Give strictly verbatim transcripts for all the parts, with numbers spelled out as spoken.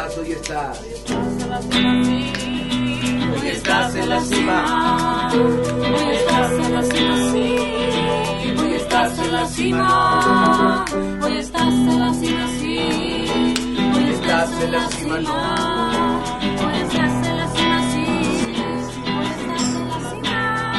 estás, hoy estás. Hoy estás en la cima. Hoy estás en la cima, sí. Hoy estás en la cima. Hoy estás en la cima, sí. Hoy estás en la cima, no. Hoy estás en la cima, sí. Hoy estás en la cima.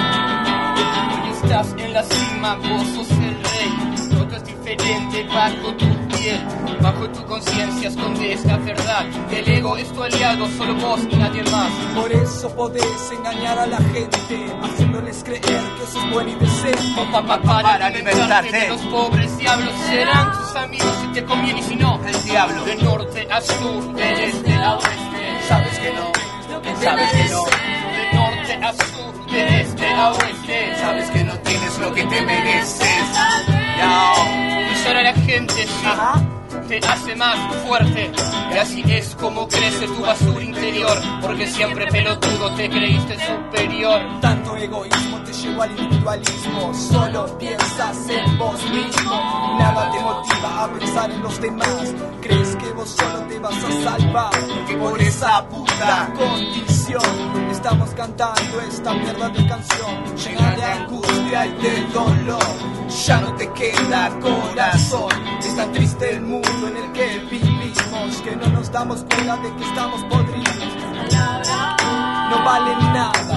Hoy estás en la cima, vos sos el rey. Todo es diferente bajo tu piel. Bajo tu conciencia escondes la verdad. El ego es tu aliado, solo vos y nadie más. Por eso podés engañar a la gente, haciéndoles creer que sos bueno y decente. Pa, pa, pa, para alimentarte de los pobres diablos serán tus amigos si te conviene y si no, el diablo. De norte a sur, de este a oeste. Sabes que no, sabes que no. De norte a sur, de este a oeste. Sabes que no tienes lo que te mereces. No, humillar a la gente, sí, te hace más fuerte. Y así es como crece tu basura interior. Porque siempre pelotudo te creíste superior. Tanto egoísmo te llevó al individualismo. Solo piensas en vos mismo. Nada te motiva a pensar en los demás. Crees que vos solo te vas a salvar. Que por esa puta condición estamos cantando esta mierda de canción llena de angustia y de dolor. Ya no te queda corazón. Es tan triste el mundo en el que vivimos que no nos damos cuenta de que estamos podridos. No vale nada.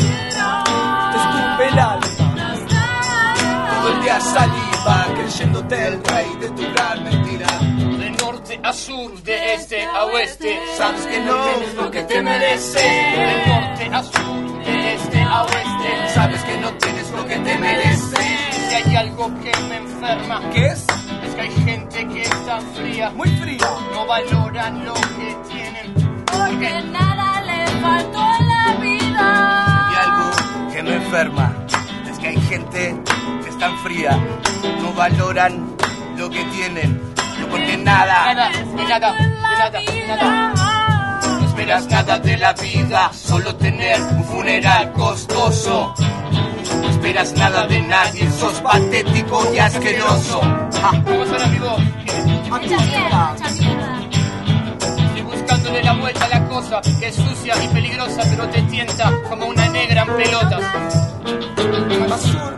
Te escupe el alma. Todo el día saliva creyéndote el rey de tu gran mentira. De norte a sur, de este a oeste. Sabes que no tienes lo que te mereces. De norte a sur, de este a oeste. Sabes que no tienes lo que te mereces. Si hay algo que me enferma, ¿Qué es? es que hay gente que está fría. Muy fría. No valoran lo que tienen. Porque nada le faltó a la vida. Y algo que me enferma es que hay gente que es tan fría, no valoran lo que tienen. No porque nada, Nada, de nada, de nada, de nada. no esperas nada de la vida, solo tener un funeral costoso. No esperas nada de nadie, sos patético y asqueroso. Ja. ¿Cómo están, amigo? Mucha mierda, mucha mierda. Estoy buscándole la vuelta a la cosa que es sucia y peligrosa, pero te tienta como una negra en pelotas. Azul.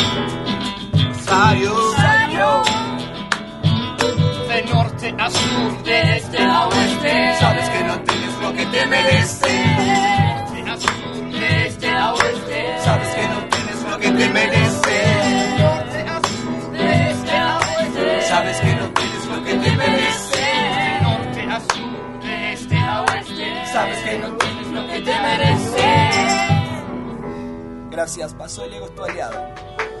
Sayo, Sayo. De norte a sur, de este a oeste. sabes que no tienes lo que te mereces. De a sur, de este a oeste. Sabes que no tienes lo que te mereces. De norte a sur, de este a oeste. Sabes que no tienes lo que te mereces. De norte a sur, de este a oeste. Sabes que no tienes lo que te Te mereces. Gracias, pasó el ego es tu aliado.